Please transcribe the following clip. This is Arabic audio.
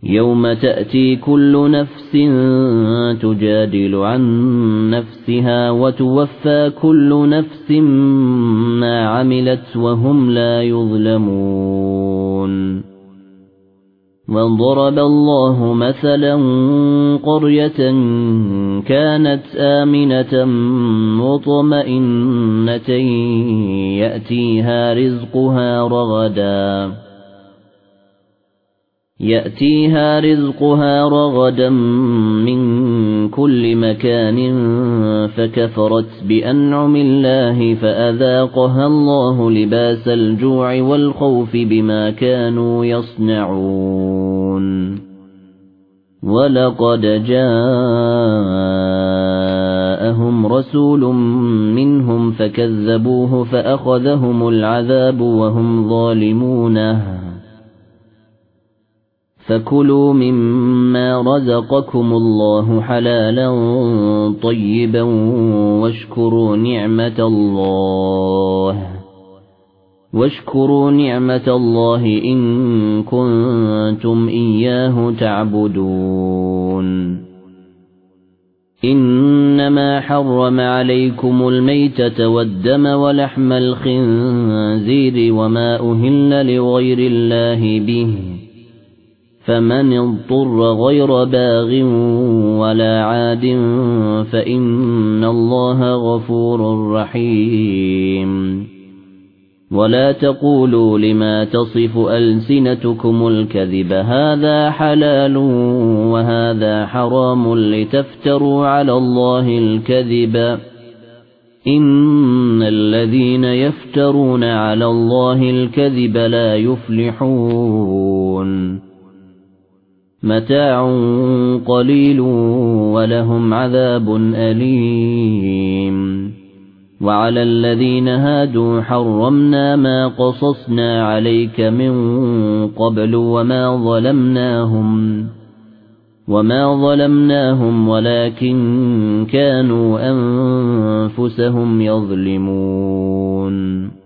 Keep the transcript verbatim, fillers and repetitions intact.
يوم تأتي كل نفس تجادل عن نفسها وتوفى كل نفس ما عملت وهم لا يظلمون وضرب الله مثلا قرية كانت آمنة مطمئنة يأتيها رزقها رغدا يأتيها رزقها رغدا من كل مكان فكفرت بأنعم الله فأذاقها الله لباس الجوع والخوف بما كانوا يصنعون ولقد جاءهم رسول منهم فكذبوه فأخذهم العذاب وهم ظالمون فكلوا مما رزقكم الله حلالا طيبا واشكروا نعمة الله واشكروا نعمة الله إن كنتم إياه تعبدون إنما حرم عليكم الميتة والدم ولحم الخنزير وما أهل لغير الله به فمن اضطر غير باغ ولا عاد فإن الله غفور رحيم ولا تقولوا لما تصف ألسنتكم الكذب هذا حلال وهذا حرام لتفتروا على الله الكذب إن الذين يفترون على الله الكذب لا يفلحون متاع قليل ولهم عذاب أليم وعلى الذين هادوا حرمنا ما قصصنا عليك من قبل وما ظلمناهم وما ظلمناهم ولكن كانوا أنفسهم يظلمون